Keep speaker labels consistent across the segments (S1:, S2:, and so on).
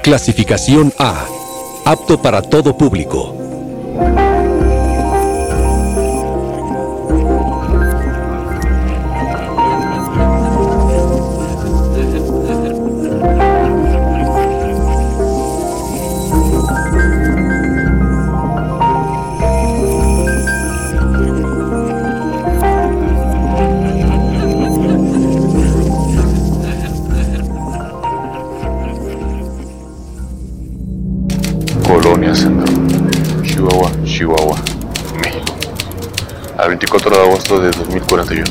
S1: Clasificación A. Apto para todo público.
S2: Colonia Centro, Chihuahua, México, al 24 de agosto de 2041.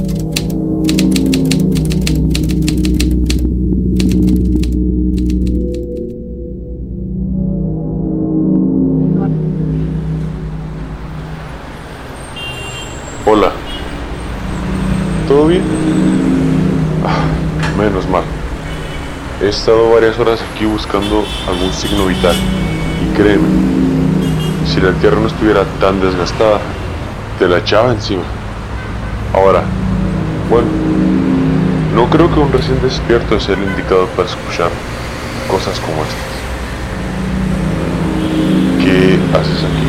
S2: Hola, ¿todo bien? Menos mal. He estado varias horas aquí buscando algún signo vital. Y créeme, si la tierra no estuviera tan desgastada, te la echaba encima. Ahora, bueno, no creo que un recién despierto sea el indicado para escuchar cosas como estas. ¿Qué haces aquí?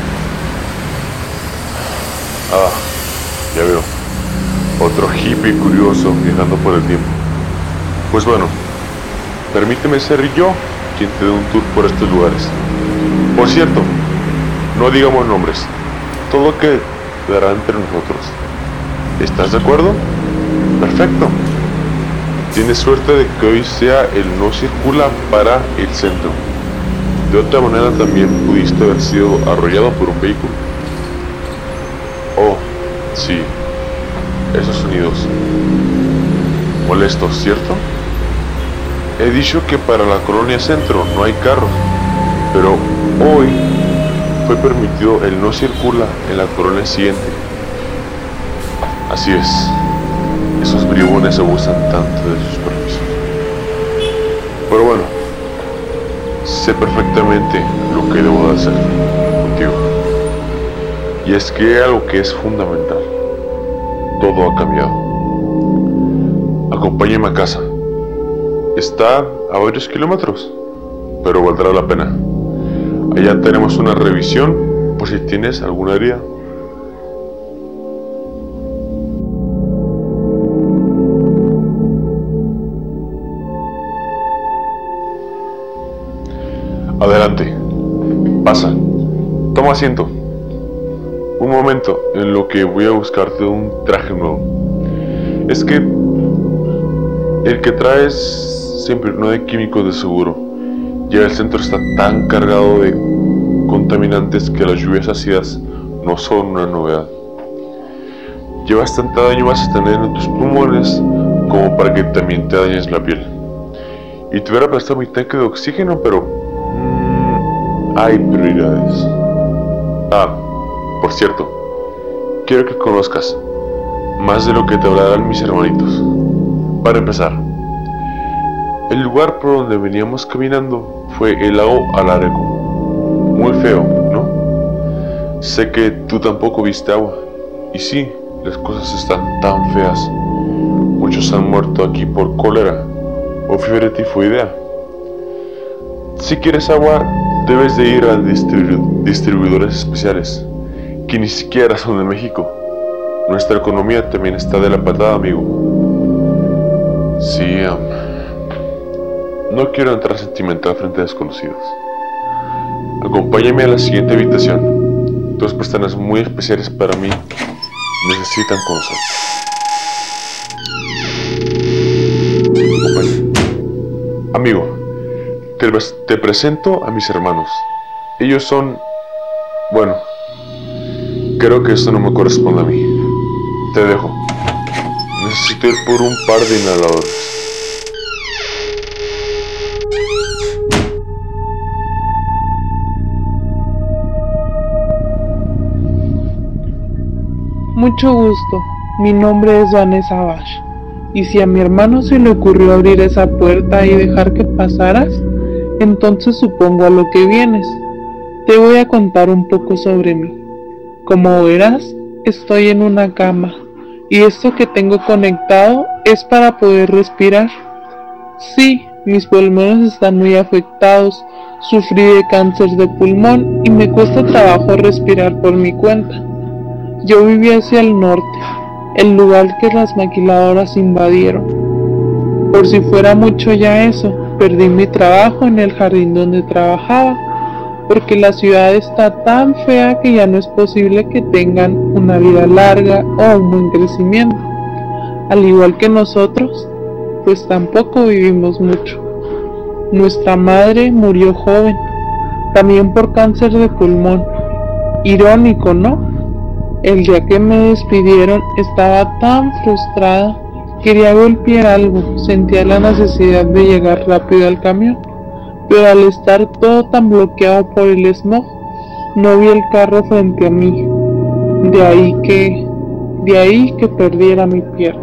S2: Ah, ya veo. Otro hippie curioso viajando por el tiempo. Pues bueno, permíteme ser yo quien te dé un tour por estos lugares. Por cierto, no digamos nombres, todo quedará entre nosotros. ¿Estás de acuerdo? Perfecto. Tienes suerte de que hoy sea el no circula para el centro. De otra manera también pudiste haber sido arrollado por un vehículo. Oh, sí, esos sonidos molestos, ¿cierto? He dicho que para la Colonia Centro no hay carros, pero hoy fue permitido el no circula en la colonia siguiente. Así es, esos bribones abusan tanto de sus permisos. Pero bueno, sé perfectamente lo que debo de hacer contigo. Y es que hay algo que es fundamental. Todo ha cambiado. Acompáñame a casa. Está a varios kilómetros, pero valdrá la pena. Allá tenemos una revisión por si tienes alguna herida. Adelante, pasa, toma asiento. Un momento en lo que voy a buscarte un traje nuevo. Es que el que traes siempre no de químicos de seguro. Ya el centro está tan cargado de contaminantes que las lluvias ácidas no son una novedad. Llevas tanto daño vas a tener en tus pulmones como para que también te dañes la piel. Y te hubiera prestado mi tanque de oxígeno, pero hay prioridades. Ah, por cierto, quiero que conozcas más de lo que te hablarán mis hermanitos. Para empezar, el lugar por donde veníamos caminando fue el lago Alarco. Muy feo, ¿no? Sé que tú tampoco viste agua. Y sí, las cosas están tan feas. Muchos han muerto aquí por cólera o fiebre tifoidea. Si quieres agua, debes de ir a distribuidores especiales, que ni siquiera son de México. Nuestra economía también está de la patada, amigo. Sí, no quiero entrar sentimental frente a desconocidos. Acompáñame a la siguiente habitación. Dos personas muy especiales para mí necesitan conocer. Amigo, te presento a mis hermanos. Ellos son... bueno, creo que esto no me corresponde a mí. Te dejo. Necesito ir por un par de inhaladores.
S3: Mucho gusto, mi nombre es Vanessa Bash, y si a mi hermano se le ocurrió abrir esa puerta y dejar que pasaras, entonces supongo a lo que vienes. Te voy a contar un poco sobre mí. Como verás, estoy en una cama, y esto que tengo conectado es para poder respirar. Sí, Mis pulmones están muy afectados, sufrí de cáncer de pulmón y me cuesta trabajo respirar por mi cuenta. Yo vivía hacia el norte, el lugar que las maquiladoras invadieron. Por si fuera mucho ya eso, perdí mi trabajo en el jardín donde trabajaba, porque la ciudad está tan fea que ya no es posible que tengan una vida larga o un buen crecimiento. Al igual que nosotros, pues tampoco vivimos mucho. Nuestra madre murió joven, también por cáncer de pulmón. Irónico, ¿no? El día que me despidieron estaba tan frustrada, quería golpear algo, sentía la necesidad de llegar rápido al camión, pero al estar todo tan bloqueado por el smog, no vi el carro frente a mí. De ahí que perdiera mi pierna.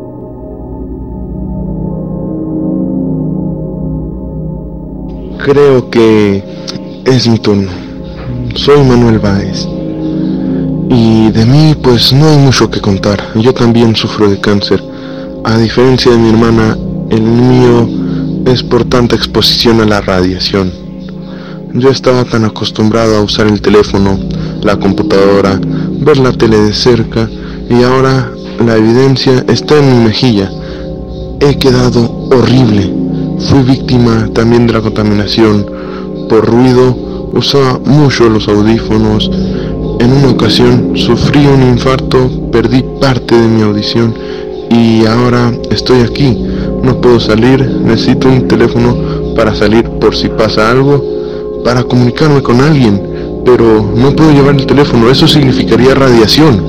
S4: Creo que es mi turno. Soy Manuel Báez. Y de mí pues no hay mucho que contar. Yo también sufro de cáncer. A diferencia de mi hermana, el mío es por tanta exposición a la radiación. Yo estaba tan acostumbrado a usar el teléfono, la computadora, ver la tele de cerca, y ahora la evidencia está en mi mejilla. He quedado horrible. Fui víctima también de la contaminación. Por ruido, usaba mucho los audífonos. En una ocasión sufrí un infarto, perdí parte de mi audición y ahora estoy aquí. No puedo salir, necesito un teléfono para salir por si pasa algo, para comunicarme con alguien, pero no puedo llevar el teléfono, eso significaría radiación.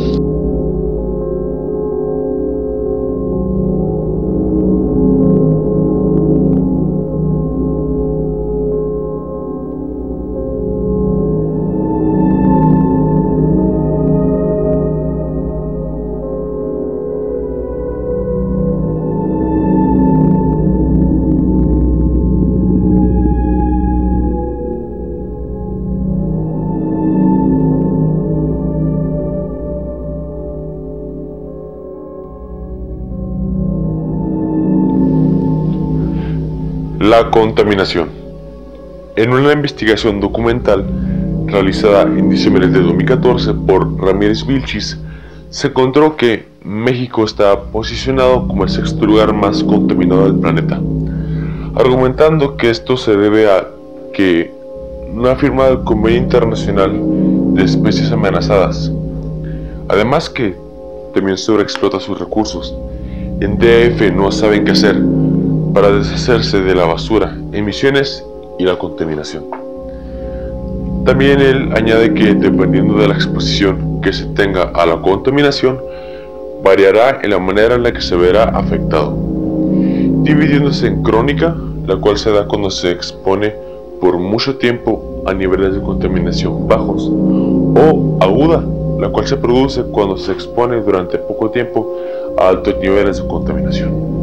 S2: La contaminación. En una investigación documental realizada en diciembre de 2014 por Ramírez Vilchis, se encontró que México está posicionado como el sexto lugar más contaminado del planeta, argumentando que esto se debe a que no ha firmado el Convenio Internacional de Especies Amenazadas, además que también sobreexplota sus recursos. En DF no saben qué hacer para deshacerse de la basura, emisiones y la contaminación. También él añade que dependiendo de la exposición que se tenga a la contaminación, variará en la manera en la que se verá afectado, dividiéndose en crónica, la cual se da cuando se expone por mucho tiempo a niveles de contaminación bajos, o aguda, la cual se produce cuando se expone durante poco tiempo a altos niveles de contaminación.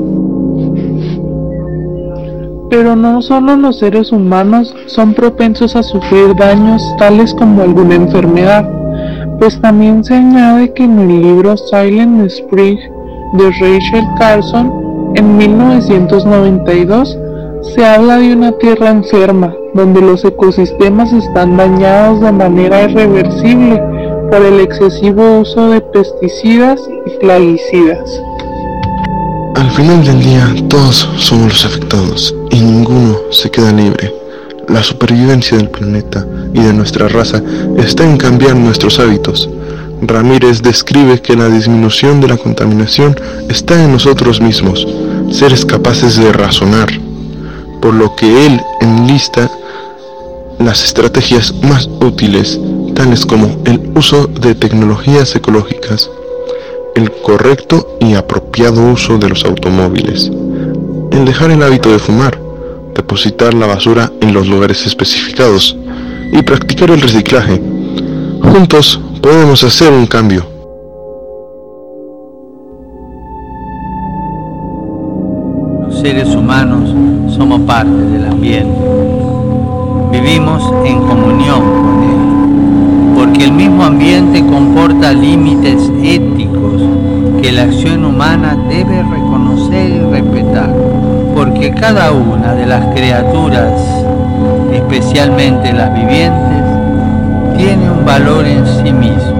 S3: Pero no solo los seres humanos son propensos a sufrir daños tales como alguna enfermedad, pues también se añade que en el libro Silent Spring de Rachel Carson, en 1992, se habla de una tierra enferma, donde los ecosistemas están dañados de manera irreversible por el excesivo uso de pesticidas y plaguicidas.
S4: Al final del día, todos somos los afectados y ninguno se queda libre. La supervivencia del planeta y de nuestra raza está en cambiar nuestros hábitos. Ramírez describe que la disminución de la contaminación está en nosotros mismos, seres capaces de razonar, por lo que él enlista las estrategias más útiles, tales como el uso de tecnologías ecológicas, el correcto y apropiado uso de los automóviles, el dejar el hábito de fumar, depositar la basura en los lugares especificados y practicar el reciclaje. Juntos podemos hacer un cambio.
S5: Los seres humanos somos parte del ambiente. Vivimos en comunión con él, porque el mismo ambiente comporta límites éticos que la acción humana debe reconocer y respetar. porque cada una de las criaturas, especialmente las vivientes, tiene un valor en sí mismo.